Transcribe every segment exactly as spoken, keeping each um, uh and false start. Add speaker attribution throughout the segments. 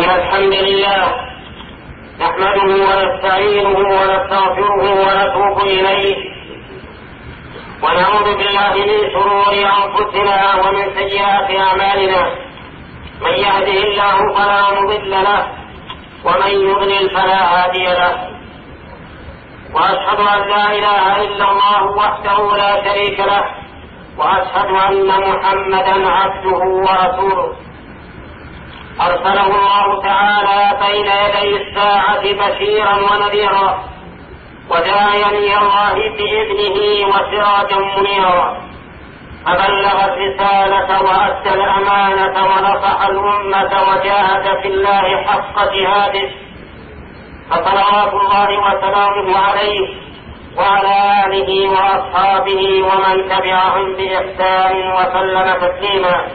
Speaker 1: إن الحمد لله نحمده ونستعينه ونستغفره ونتوب إليه ونعوذ بالله من شرور أنفسنا ومن سيئات أعمالنا. من يهده الله فلا مضل له ومن يضلل فلا هادي له، وأشهد أن لا إله إلا الله وحده لا شريك له، وأشهد أن محمدا عبده ورسوله أرسله الله تعالى بين يدي الساعة بشيرا ونذيرا وداعيا إلى الله بإذنه وسراجا منيرا، فبلغ الرسالة وأدى الأمانة ونصح الأمة وجاهد في الله حق جهاده، فصلوات الله وسلامه عليه وعلى آله وأصحابه ومن تبعهم بإحسان وسلم تسليما.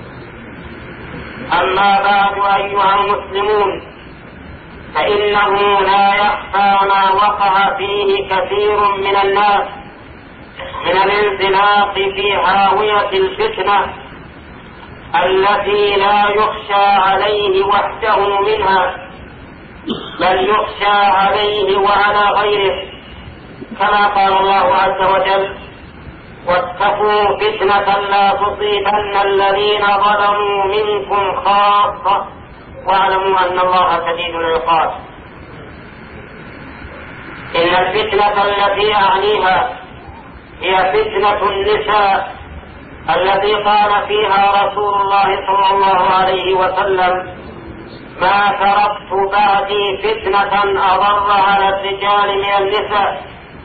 Speaker 1: أما بعد أيها المسلمون، فإنه لا يخفى ما وقع فيه كثير من الناس من الانزلاق في هاوية الفتنة التي لا يخشى عليه وحده منها، بل يخشى عليه وعلى غيره، كما قال الله عز وجل: واتقوا فتنة لا تصيبن الذين ظلموا منكم خاصة واعلموا أن الله شديد العقاب. إن الفتنة التي أعنيها هي فتنة النساء التي قال فيها رسول الله صلى الله عليه وسلم: ما تركت بعدي فتنة أضر على الرجال من النساء.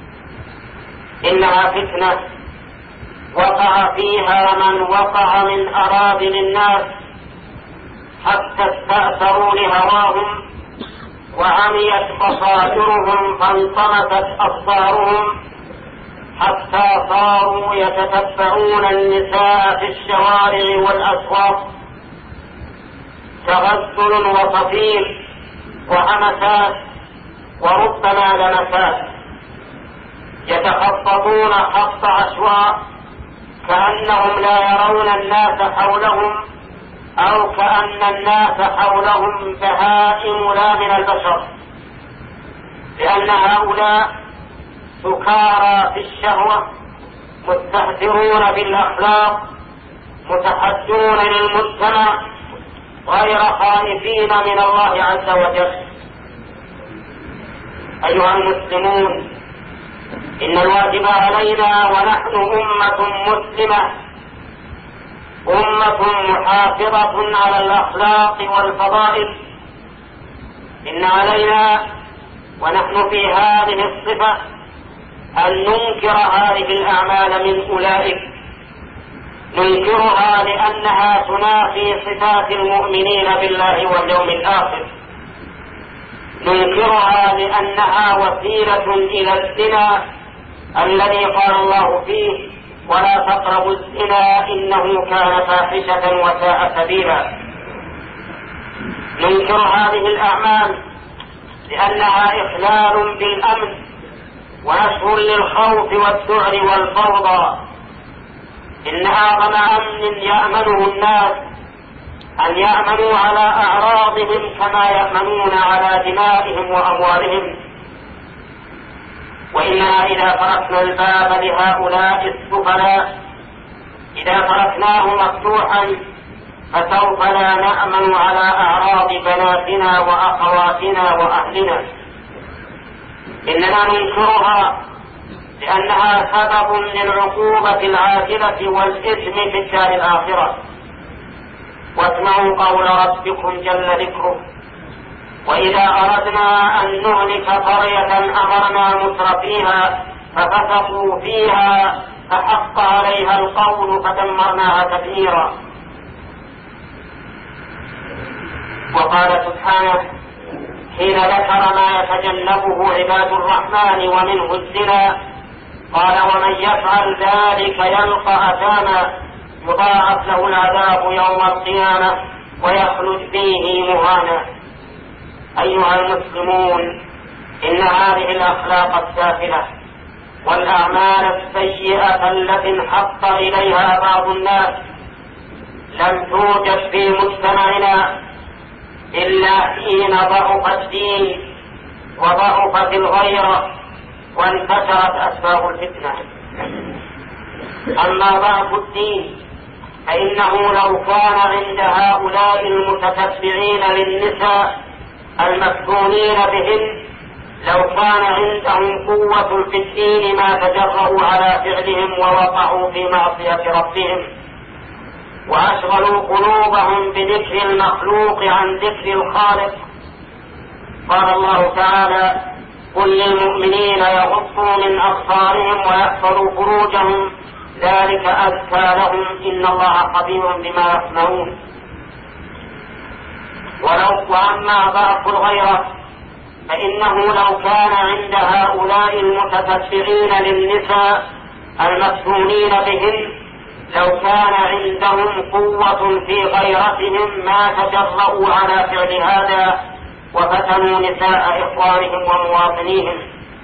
Speaker 1: إنها فتنة وقع فيها من وقع من أراذل الناس حتى استأثروا لهواهم وعميت بصائرهم فانطمست أبصارهم حتى صاروا يتتبعون النساء في الشوارع والأسواق تغسل وتطير وهمسات وربما لمسات، يتخططون خط عشواء كأنهم لا يرون الناس حولهم، أو كأن الناس حولهم بهائم لا من البشر، لأن هؤلاء سكارى في الشهوة مستهترون بالأخلاق متحدون للمجتمع غير خائفين من الله عز وجل. أيها المسلمون، إن الواجب علينا ونحن أمة مسلمة، أمة محافظة على الأخلاق والفضائل، إن علينا ونحن في هذه الصفة أن ننكر هذه الأعمال من أولئك، ننكرها لأنها تنافي صفات المؤمنين بالله واليوم الآخر، ننكرها لأنها وسيلة إلى الزنا الذي قال الله فيه: ولا تقربوا الزنا إنه كان فاحشة وساء سبيلا. ننكر هذه الأعمال لأنها إخلال بالأمن ونشر للخوف والذعر والفوضى. إن أعظم أمن يأمنه الناس أن يأمنوا على أعراضهم كما يأمنون على دمائهم وأموالهم. وإننا إذا تركنا الباب لهؤلاء السفلاء، إذا تركناه مفتوحا، فسوف لا نأمن على أعراض بناتنا وأخواتنا وأهلنا. إننا ننكرها لأنها سبب للعقوبة العاجلة والإثم في الدار الآخرة. واسمعوا قول ربكم جل ذكره: وإذا أردنا أن نهلك قرية أمرنا مترفيها ففسقوا فيها فحق عليها القول فدمرناها تدميرا. وقال سبحانه حين ذكر ما يتجنبه عباد الرحمن ومنه الزنا: قال: ومن يفعل ذلك يلقى أثاما يضاعف له العذاب يوم القيامة ويخلد فيه مهانا. أيها المسلمون، إن هذه الأخلاق السافلة والأعمال السيئة التي انحط إليها بعض الناس لم توجد في مجتمعنا إلا حين ضعف الدين وضعفت الغيرة وانتشرت أسباب الفتنة. أما ضعف الدين فإنه لو كان عند هؤلاء المتتبعين للنساء المفتونين بهن لو كان عندهم قوة في الدين ما تجرؤوا على فعلهم ووقعوا في معصية ربهم وأشغلوا قلوبهم بذكر المخلوق عن ذكر الخالق. قال الله تعالى: قل للمؤمنين يغضوا من أبصارهم ويحفظوا فروجهم ذلك أزكى لهم إن الله خبير بما يصنعون. ولو وأما ضعف الغيرة فإنه لو كان عند هؤلاء المتتبعين للنساء المفتونين بهن لو كان عندهم قوة في غيرتهم ما تجرؤوا على فعل هذا وفتنوا نساء إخوانهم ومواطنيهم.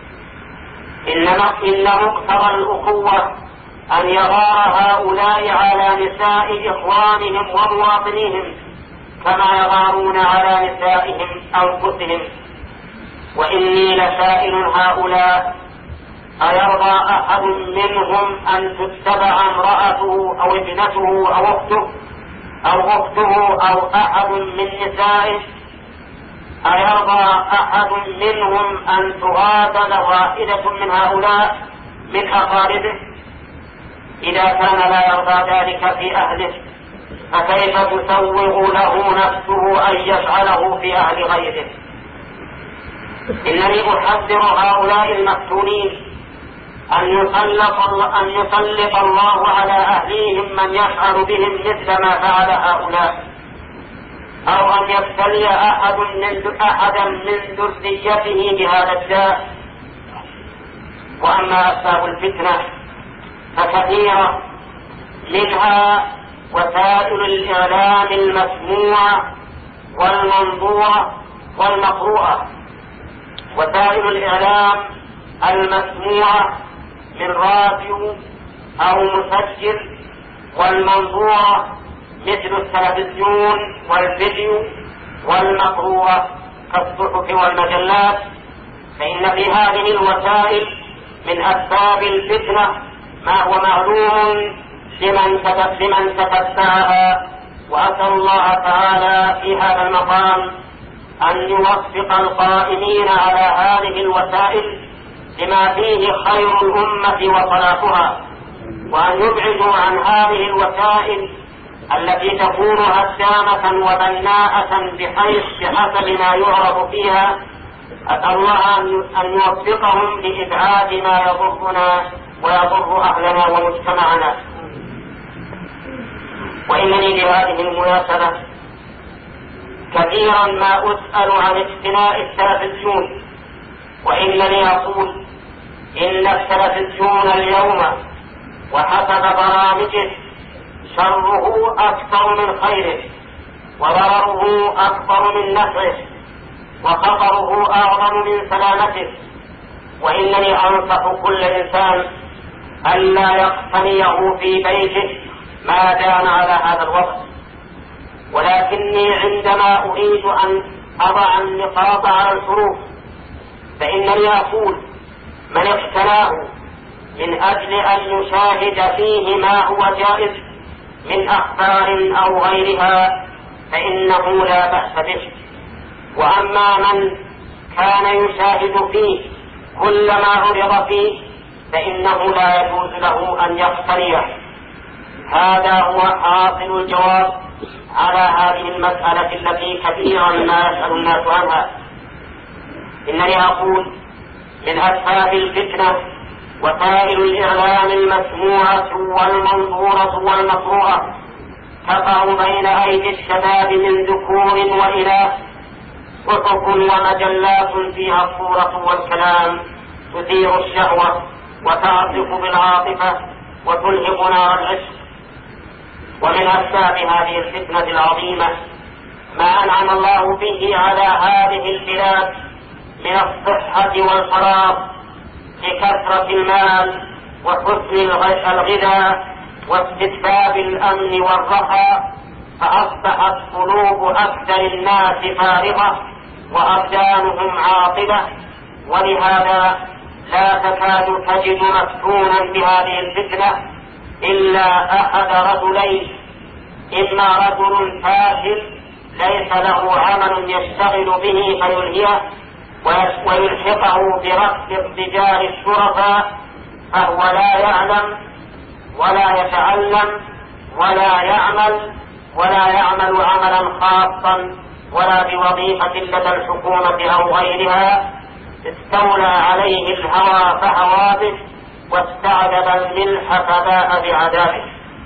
Speaker 1: إن مقتضى الأخوة أن يغار هؤلاء على نساء إخوانهم ومواطنيهم كما يغارون على نسائهم أنفسهم. وإني لسائل هؤلاء: أيرضى أحد منهم أن تتبع امرأته أو ابنته أو أخته أو أخته أو أحد من نسائه؟ أيرضى أحد منهم أن تغادر واحدة من هؤلاء من أقاربه؟ إذا كان لا يرضى ذلك في أهله فكيف تسوغ له نفسه أن يفعله في أهل غيره؟ إنني أحذر هؤلاء المفتونين أن يسلط أن يسلط الله على أهليهم من يفعل بهم مثل ما فعل هؤلاء، أو أن يبتلي أحد من أحدا من ذريته بهذا الداء. وأما أسباب الفتنة فكثيرة، منها وسائل الإعلام المسموعة والمنظورة والمقروءة. وسائل الإعلام المسموعة من راديو أو مسجل، والمنظورة مثل التلفزيون والفيديو، والمقروءة كالصحف والمجلات. فإن في هذه الوسائل من أسباب الفتنة ما هو معلوم لمن تتبعها. وأسأل الله تعالى في هذا المقام أن يوفق القائمين على هذه الوسائل لما فيه خير الأمة وصلاحها، وأن يبعدوا عن هذه الوسائل التي تكون هدامة وبناءة بحيث بحسب ما يعرض فيها. أسأل الله أن يوفقهم لإبعاد ما يضرنا ويضر أهلنا ومجتمعنا. وإنني بهذه المناسبة كثيرا ما أسأل عن اقتناء التلفزيون، وإنني أقول إن التلفزيون اليوم وحسب برامجه شره أكثر من خيره، وضرره أكبر من نفعه، وخطره أعظم من سلامته. وإنني أنصح كل إنسان ألا يقتنيه في بيته ما دام على هذا الوضع. ولكني عندما أريد أن أضع النقاط على الحروف فإنني أقول: من اقتناه من أجل أن يشاهد فيه ما هو جائز من أخبار أو غيرها فإنه لا بأس به. وأما من كان يشاهد فيه كل ما عرض فيه فإنه لا يجوز له أن يقتنيه. هذا هو حاصل الجواب على هذه المسألة التي كثيرا ما يسأل الناس عنها. إنني أقول: من أسباب الفتنة وسائل الإعلام المسموعة والمنظورة والمقروءة تقع بين أيدي الشباب من ذكور وإناث صحف ومجلات فيها الصورة والكلام تثير الشهوة وتعطف بالعاطفة وتلهب نار العشق. ومن أسباب هذه الفتنة العظيمة ما أنعم الله به على هذه البلاد من الصحة والفراغ لكثرة المال وحسن الغذاء واستتباب الأمن والرخاء فأصبحت قلوب أكثر الناس فارغة وأبدانهم عاطلة، ولهذا لا تكاد تجد مفتونا بهذه الفتنة إلا أحد رجلين: إما رجل فاشل ليس له عمل يشتغل به فيلهيه ويلحقه بركب الرجال الشرفاء، فهو لا يعلم ولا يتعلم ولا يعمل ولا يعمل عملا خاصا ولا بوظيفة لدى الحكومة أو غيرها، استولى عليه الهوى فهوى به، واستعجب الملح فباء بعذابه.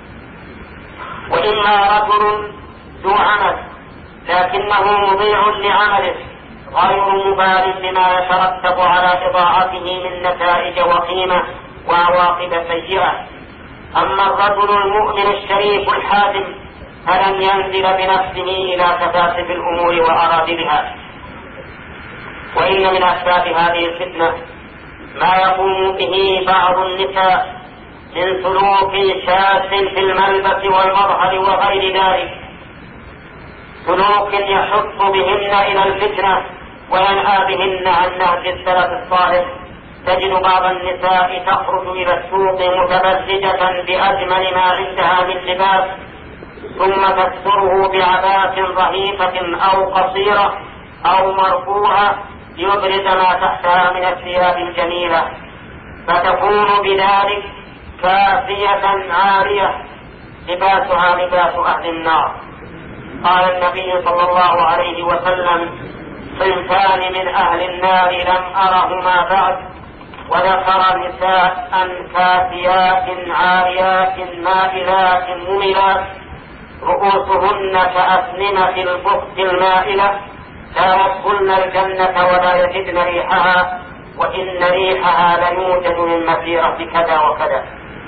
Speaker 1: وإما رجل ذو عمل لكنه مضيع لعمله غير مبال بما يترتب على إضاعته من نتائج وخيمة وعواقب سيئة. أما الرجل المؤمن الشريف الحازم فلن ينزل بنفسه إلى تفاسف الأمور وأراذلها. وإن من أسباب هذه الفتنة ما يقوم به بعض النساء من سلوك شاذ في الملبس والمظهر وغير ذلك، سلوك يحث بهن إلى الفتنة وينهى بهن عن نهج السلف الصالح. تجد بعض النساء تخرج إلى السوق متبرجة بأجمل ما عندها من لباس، ثم تستره بعباءة رهيفة أو قصيرة أو مرفوعة ليبرز ما تحتها من الثياب الجميلة، فتكون بذلك كافية عارية لباسها لباس أهل النار. قال النبي صلى الله عليه وسلم: صنفان من أهل النار لم أرهما بعد، وذكر نساء كاسيات عاريات مائلات مميلات رؤوسهن كأسنمة البخت المائلة لا يدخلن الجنة ولا يجدن ريحها، وإن ريحها ليوجد من مسيرة كذا وكذا.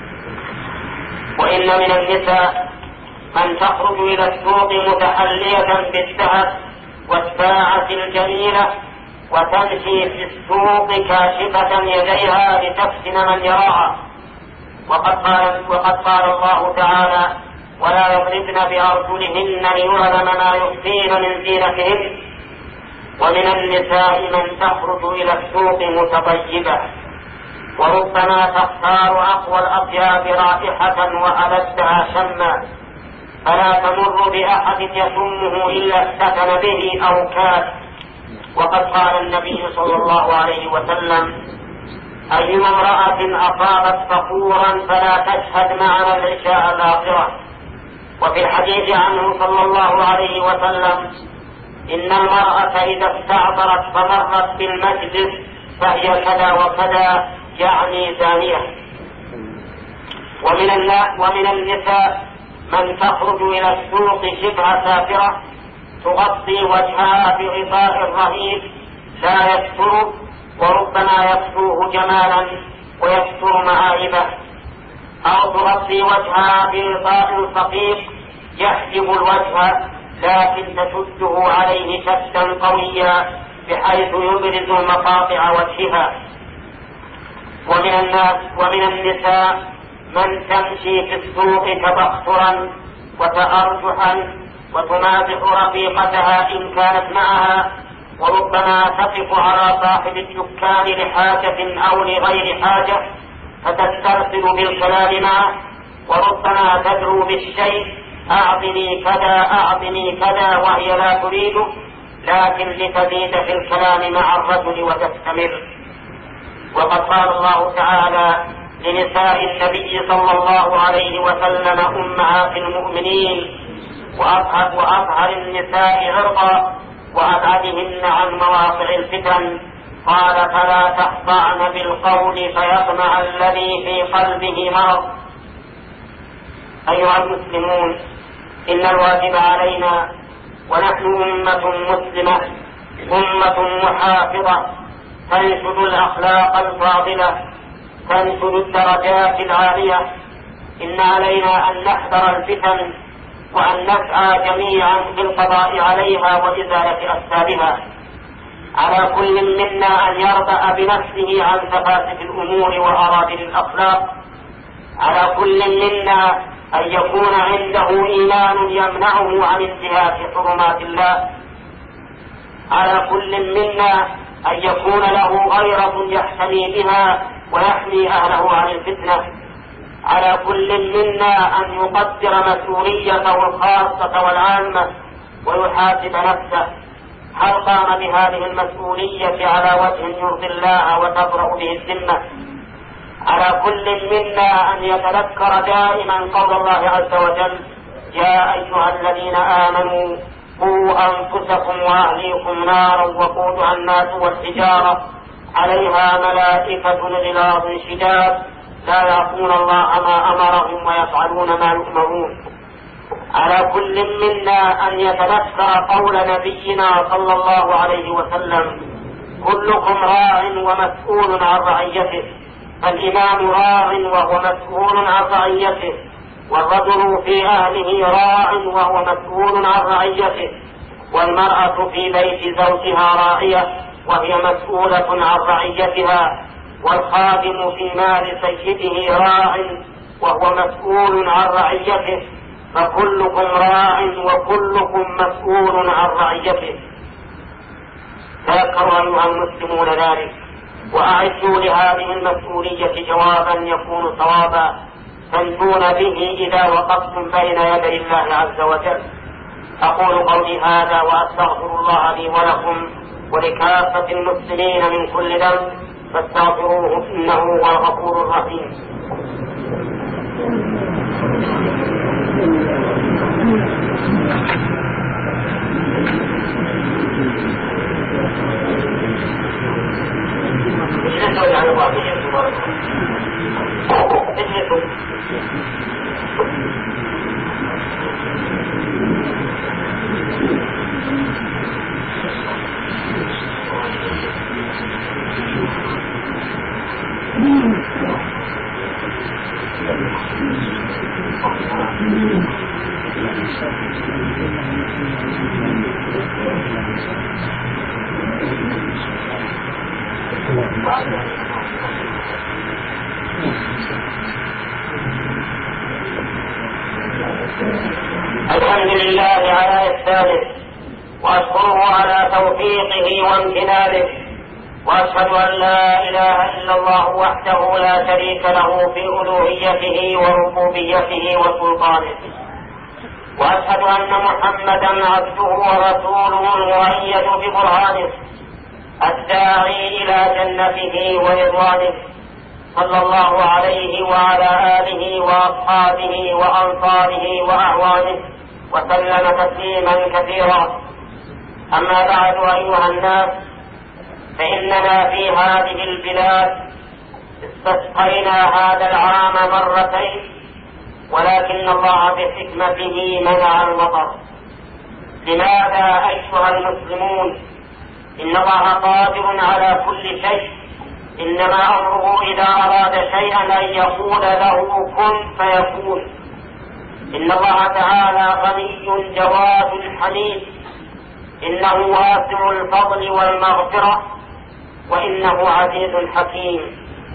Speaker 1: وإن من النساء من تخرج إلى السوق متحلية بالذهب والساعة الجميلة وتمشي في السوق كاشفة يديها لتفتن من يراها. وقد قال, وقد قال الله تعالى: ولا يضربن بأرجلهن ليعلم ما يخفين من زينتهن. ومن النساء من تخرج إلى السوق متطيبة وربما تختار أقوى الأطياب رائحة وألذها شما، فلا تمر بأحد يشمه إلا استكن به أو كاد. وقد قال النبي صلى الله عليه وسلم: أيما امرأة أصابت فخورا فلا تشهد معنا العشاء الآخرة. وفي الحديث عنه صلى الله عليه وسلم: إن المرأة إذا استعطرت فمرت بالمجلس فهي كذا وكذا، يعني زانية. ومن, ومن النساء من تخرج إلى السوق شبه سافرة تغطي وجهها بغطاء رهيب لا يستر، وربما يكسوه جمالا ويستر معايبه، أو تغطي وجهها بغطاء ثقيل يحجب الوجه لكن تشده عليه شدا قويا بحيث يبرز مقاطع وجهها. ومن الناس ومن النساء من تمشي في السوق تبخترا وتأرجحا وتنازع رفيقتها إن كانت معها، وربما تقف على صاحب الدكان لحاجة أو لغير حاجة فتسترسل بالكلام معه، وربما تدعو بالشيء: أعطني كذا أعطني كذا، وهي لا تريده لكن لتزيد في الكلام مع الرجل وتستمر. وقد قال الله تعالى لنساء النبي صلى الله عليه وسلم: أمهات المؤمنين وأطهر, وأطهر النساء عرضا وأبعدهن عن مواقع الفتن. قال: فلا تخضعن بالقول فيطمع الذي في قلبه مرض. أيها المسلمون، إن الواجب علينا ونحن أمة مسلمة أمة محافظة تنشد الأخلاق الفاضلة تنشد الدرجات العالية. إن علينا أن نحذر الفتن وأن نسعى جميعا في القضاء عليها وإزالة أسبابها. على كل منا أن يربأ بنفسه عن تفاسف الأمور وأراذل الأخلاق. على كل منا أن يكون عنده إيمان يمنعه عن انتهاك حرمات الله. على كل منا أن يكون له غيرة يحتمي بها ويحمي أهله عن الفتنة. على كل منا أن يقدر مسؤوليته الخاصة والعامة ويحاسب نفسه هل قام بهذه المسؤولية على وجه يرضي الله وتبرأ به الذمة. على كل منا أن يتذكر دائما قول الله عز وجل: يا أيها الذين آمنوا قوا أنفسكم وأهليكم نارا وقودها الناس والحجارة عليها ملائكة غلاظ شداد لا يعصون الله ما أمرهم ويفعلون ما يؤمرون. على كل منا أن يتذكر قول نبينا صلى الله عليه وسلم: كلكم راع ومسؤول عن رعيته. فالإمام راع وهو مسؤول عن رعيته، والرجل في أهله راع وهو مسؤول عن رعيته، والمرأة في بيت زوجها راعية وهي مسؤولة عن رعيتها، والخادم في مال سيده راع وهو مسؤول عن رعيته. فكلكم راع وكلكم مسؤول عن رعيته. تذكروا أيها المسلمون ذلك، وأعدوا لهذه المسؤولية جوابا يكون صوابا تنجون به إذا وقفتم بين يدي الله عز وجل. أقول قولي هذا وأستغفر الله لي ولكم ولكافة المسلمين من كل ذنب فاستغفروه إنه هو الغفور الرحيم. الحمد لله على إحسانه وأشكره على توفيقه وامتنانه، وأشهد أن لا إله إلا الله وحده لا شريك له في ألوهيته وربوبيته وسلطانه، وأشهد أن محمدا عبده ورسوله المؤيد ببرهانه الداعي إلى جنته ورضوانه، صلى الله عليه وعلى آله وأصحابه وأنصاره وأعوانه وسلم تسليما كثيرا. أما بعد أيها الناس، فإننا في هذه البلاد استسقينا هذا العام مرتين، ولكن الله بحكمته منع المطر. لماذا أيها المسلمون؟ إن الله قادر على كل شيء، إنما أمره إذا أراد شيئا أن يقول له كن فيكون. إن الله تعالى غني جواد حميد، إنه واسع الفضل والمغفرة، وإنه عزيز حكيم.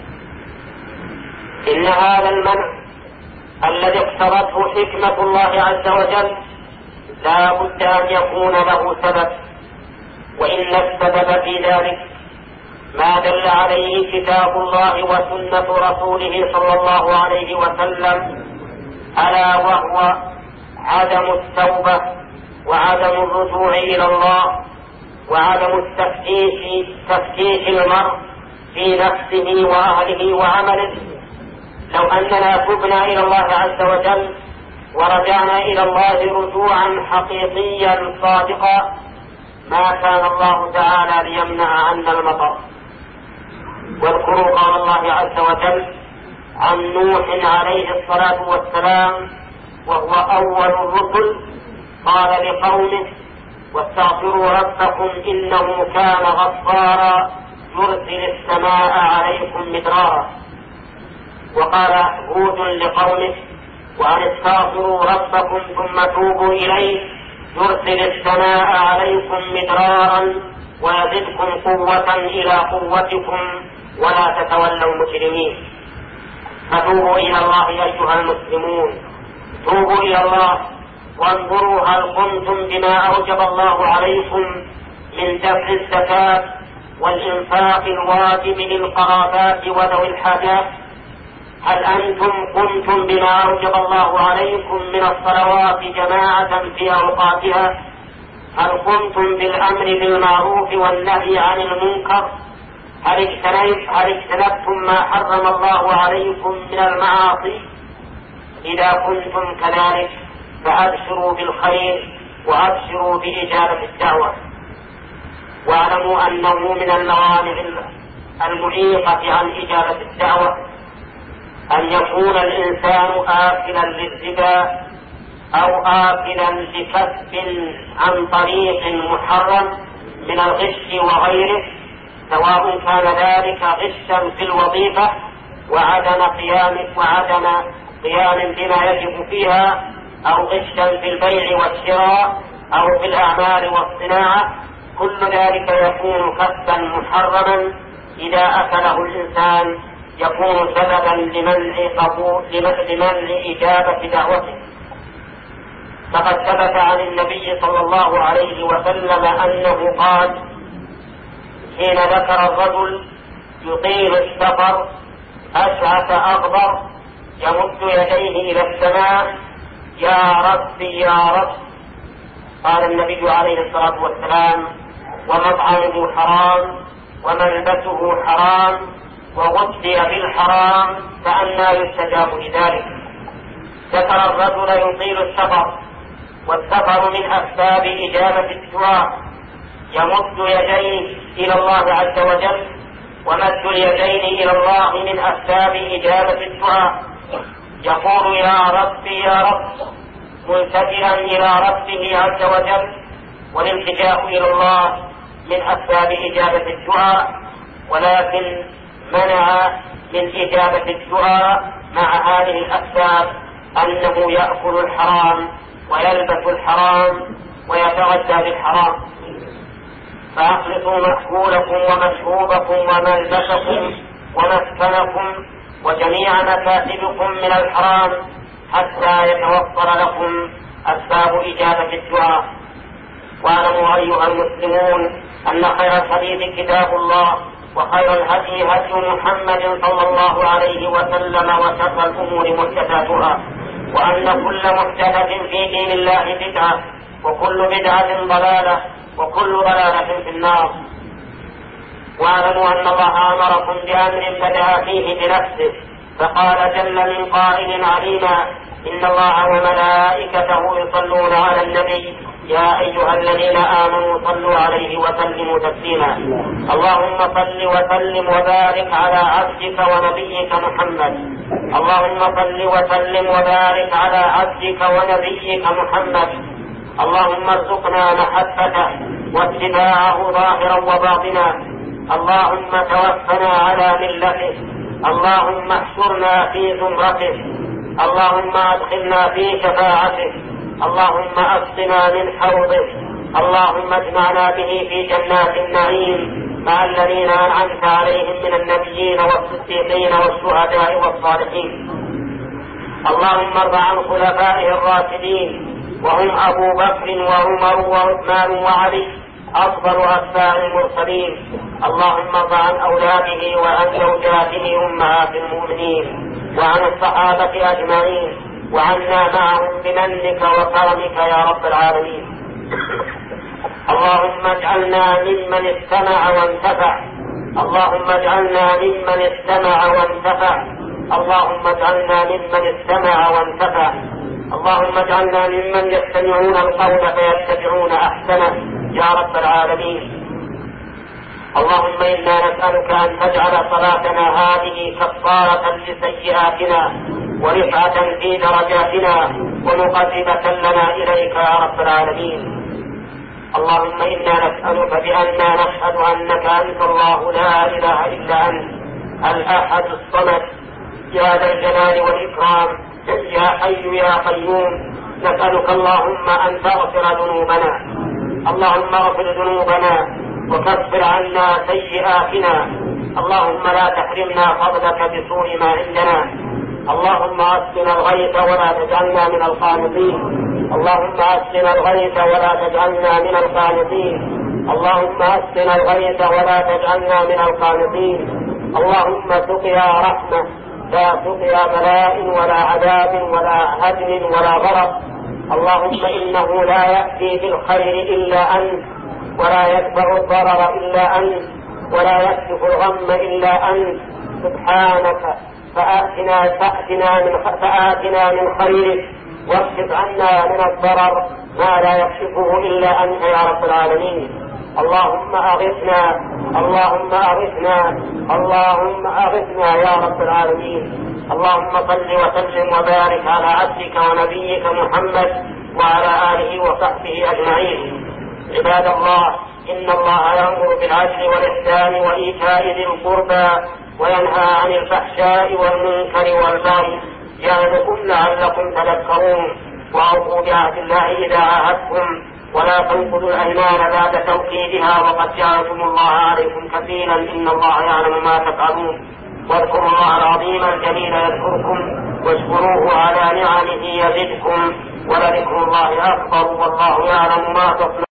Speaker 1: إن هذا المنع الذي اقتضته حكمة الله عز وجل لا بد أن يكون له سبب، وإن السبب في ذلك ما دل عليه كتاب الله وسنة رسوله صلى الله عليه وسلم، ألا وهو عدم التوبة وعدم الرجوع إلى الله وعدم التفتيش تفتيش المرء في نفسه وأهله وعمله. لو أننا تبنا إلى الله عز وجل ورجعنا إلى الله رجوعا حقيقيا صادقا ما كان الله تعالى ليمنع عنا المطر. واذكروا قول الله عز وجل عن نوح عليه الصلاة والسلام وهو أول الرسل، قال لقومه: واستغفروا ربكم إنه كان غفارا يرسل السماء عليكم مدرارا. وقال هود لقومه: وأن استغفروا ربكم ثم توبوا إليه يرسل السماء عليكم مدرارا ويزدكم قوة إلى قوتكم ولا تتولوا مجرمين. فتوبوا إلى الله أيها المسلمون، توبوا إلى الله وانظروا هل قمتم بما أوجب الله عليكم من دفع الزكاة والإنفاق الواجب للقرابات وذوي الحاجات. هل أنتم قمتم بما أوجب الله عليكم من الصلوات جماعة في أوقاتها؟ هل قمتم بالأمر بالمعروف والنهي عن المنكر؟ هل اجتنبتم ما حرم الله عليكم من المعاصي؟ إذا كنتم كذلك فأبشروا بالخير وأبشروا بإجابة الدعوة، واعلموا أنه من الموانع المعيقة عن إجابة الدعوة أن يكون الإنسان آكلا للربا أو آكلا لكسب عن طريق محرم من الغش وغيره، سواء كان ذلك غشا في الوظيفة وعدم قيام وعدم قيام بما يجب فيها، أو غشا في البيع والشراء أو في الأعمال والصناعة. كل ذلك يكون كسبا محرما إذا أكله الإنسان يكون سببا لمنع قبول لمنع إجابة دعوته. فقد ثبت عن النبي صلى الله عليه وسلم أنه قال حين ذكر الرجل يطيل السفر أشعث أغبر يمد يديه إلى السماء يا رب يا رب، قال النبي عليه الصلاة والسلام ومطعمه حرام وملبسه حرام وغذي بالحرام فأنى يستجاب لذلك. ذكر الرجل يطيل السفر، والسفر من أسباب إجابة الدعاء، يمد يديه إلى الله عز وجل، ومد اليدين إلى الله من أسباب إجابة الدعاء. يقول يا رب يا رب ملتجئا إلى ربه عز وجل، والالتجاء إلى الله من أسباب إجابة الدعاء، ولكن منع من إجابة الدعاء مع هذه الأسباب أنه يأكل الحرام ويلبس الحرام ويتغذى بالحرام. فأخلصوا مأكولكم ومشروبكم وملبسكم ومسكنكم وجميع مكاسبكم من الحرام حتى يتوفر لكم أسباب إجابة الدعاء. واعلموا أيها المسلمون أن خير الحديث كتاب الله، وخير الهدي هدي محمد صلى الله عليه وسلم، وشر الأمور محدثاتها، وأن كل محدثة في دين الله بدعة، وكل بدعة ضلالة، وكل ضلالة في النار. واعلموا أن الله أمركم بأمر بدأ فيه بنفسه، فقال جل من قائل عليما إن الله وملائكته يصلون على النبي يا أيها الذين آمنوا صلوا عليه وسلموا تسليما. اللهم صل وسلم وبارك على عبدك ونبيك محمد. اللهم صل وسلم وبارك على عبدك ونبيك محمد. اللهم ارزقنا محبته واتباعه ظاهرا وباطنا. اللهم توفنا على ملته. اللهم احشرنا في زمرته. اللهم ادخلنا في شفاعته. اللهم اسقنا من حوضه. اللهم اجمعنا به في جنات النعيم مع الذين انعمت عليهم من النبيين والصديقين والشهداء والصالحين. اللهم ارض عن خلفائه الراشدين وهم ابو بكر وعمر وعثمان وعلي افضل اتباع المرسلين. اللهم ارض عن اولاده وعن زوجاته امهات المؤمنين وعن الصحابه اجمعين، وعنا معهم بمنك وكرمك يا رب العالمين. اللهم اجعلنا ممن استمع وانتفع. اللهم اجعلنا ممن استمع وانتفع. اللهم اجعلنا ممن استمع وانتفع. اللهم اجعلنا ممن يستمعون القول فيتبعون احسنه يا رب العالمين. اللهم انا نسألك ان تجعل صلاتنا هذه كفارة لسيئاتنا ورفعة في درجاتنا ومقربة لنا اليك يا رب العالمين. اللهم انا نسألك بأننا نشهد انك انت الله لا اله الا انت الاحد الصمد يا ذا الجلال والاكرام يا حي يا قيوم. نسألك اللهم ان تغفر ذنوبنا. اللهم اغفر ذنوبنا وكفر عنا سيئاتنا. اللهم لا تحرمنا فضلك بسوء ما عندنا. اللهم اسقنا الغيث ولا تجعلنا من القانطين. اللهم اسقنا الغيث ولا تجعلنا من القانطين. اللهم اسقنا الغيث ولا تجعلنا من القانطين. اللهم سقيا رحمة لا سقيا بلاء ولا عذاب ولا هدم ولا غرق. اللهم إنه لا يأتي بالخير إلا أنت، ولا يدفع الضرر إلا أنت، ولا يكشف الغم إلا أنت. سبحانك فآتنا فآتنا من فآتنا من خيرك واكشف عنا من الضرر ما لا يكشفه إلا أنت يا رب العالمين. اللهم أغثنا اللهم أغثنا اللهم أغثنا يا رب العالمين. اللهم صل وسلم وبارك على عبدك ونبيك محمد وعلى آله وصحبه أجمعين. عباد الله، إن الله يأمر بالعدل والإحسان وإيتاء ذي القربى وينهى عن الفحشاء والمنكر والبغي يعظكم لعلكم تذكرون. وأوفوا بعهد الله إذا عاهدتم، ولا تنقضوا الأيمان بعد توكيدها وقد جعلتم الله عليكم كفيلا إن الله يعلم ما تفعلون. واذكروا الله العظيم الجليل يذكركم، واشكروه على نعمه يزدكم، ولذكر الله أكبر والله يعلم ما تصنعون.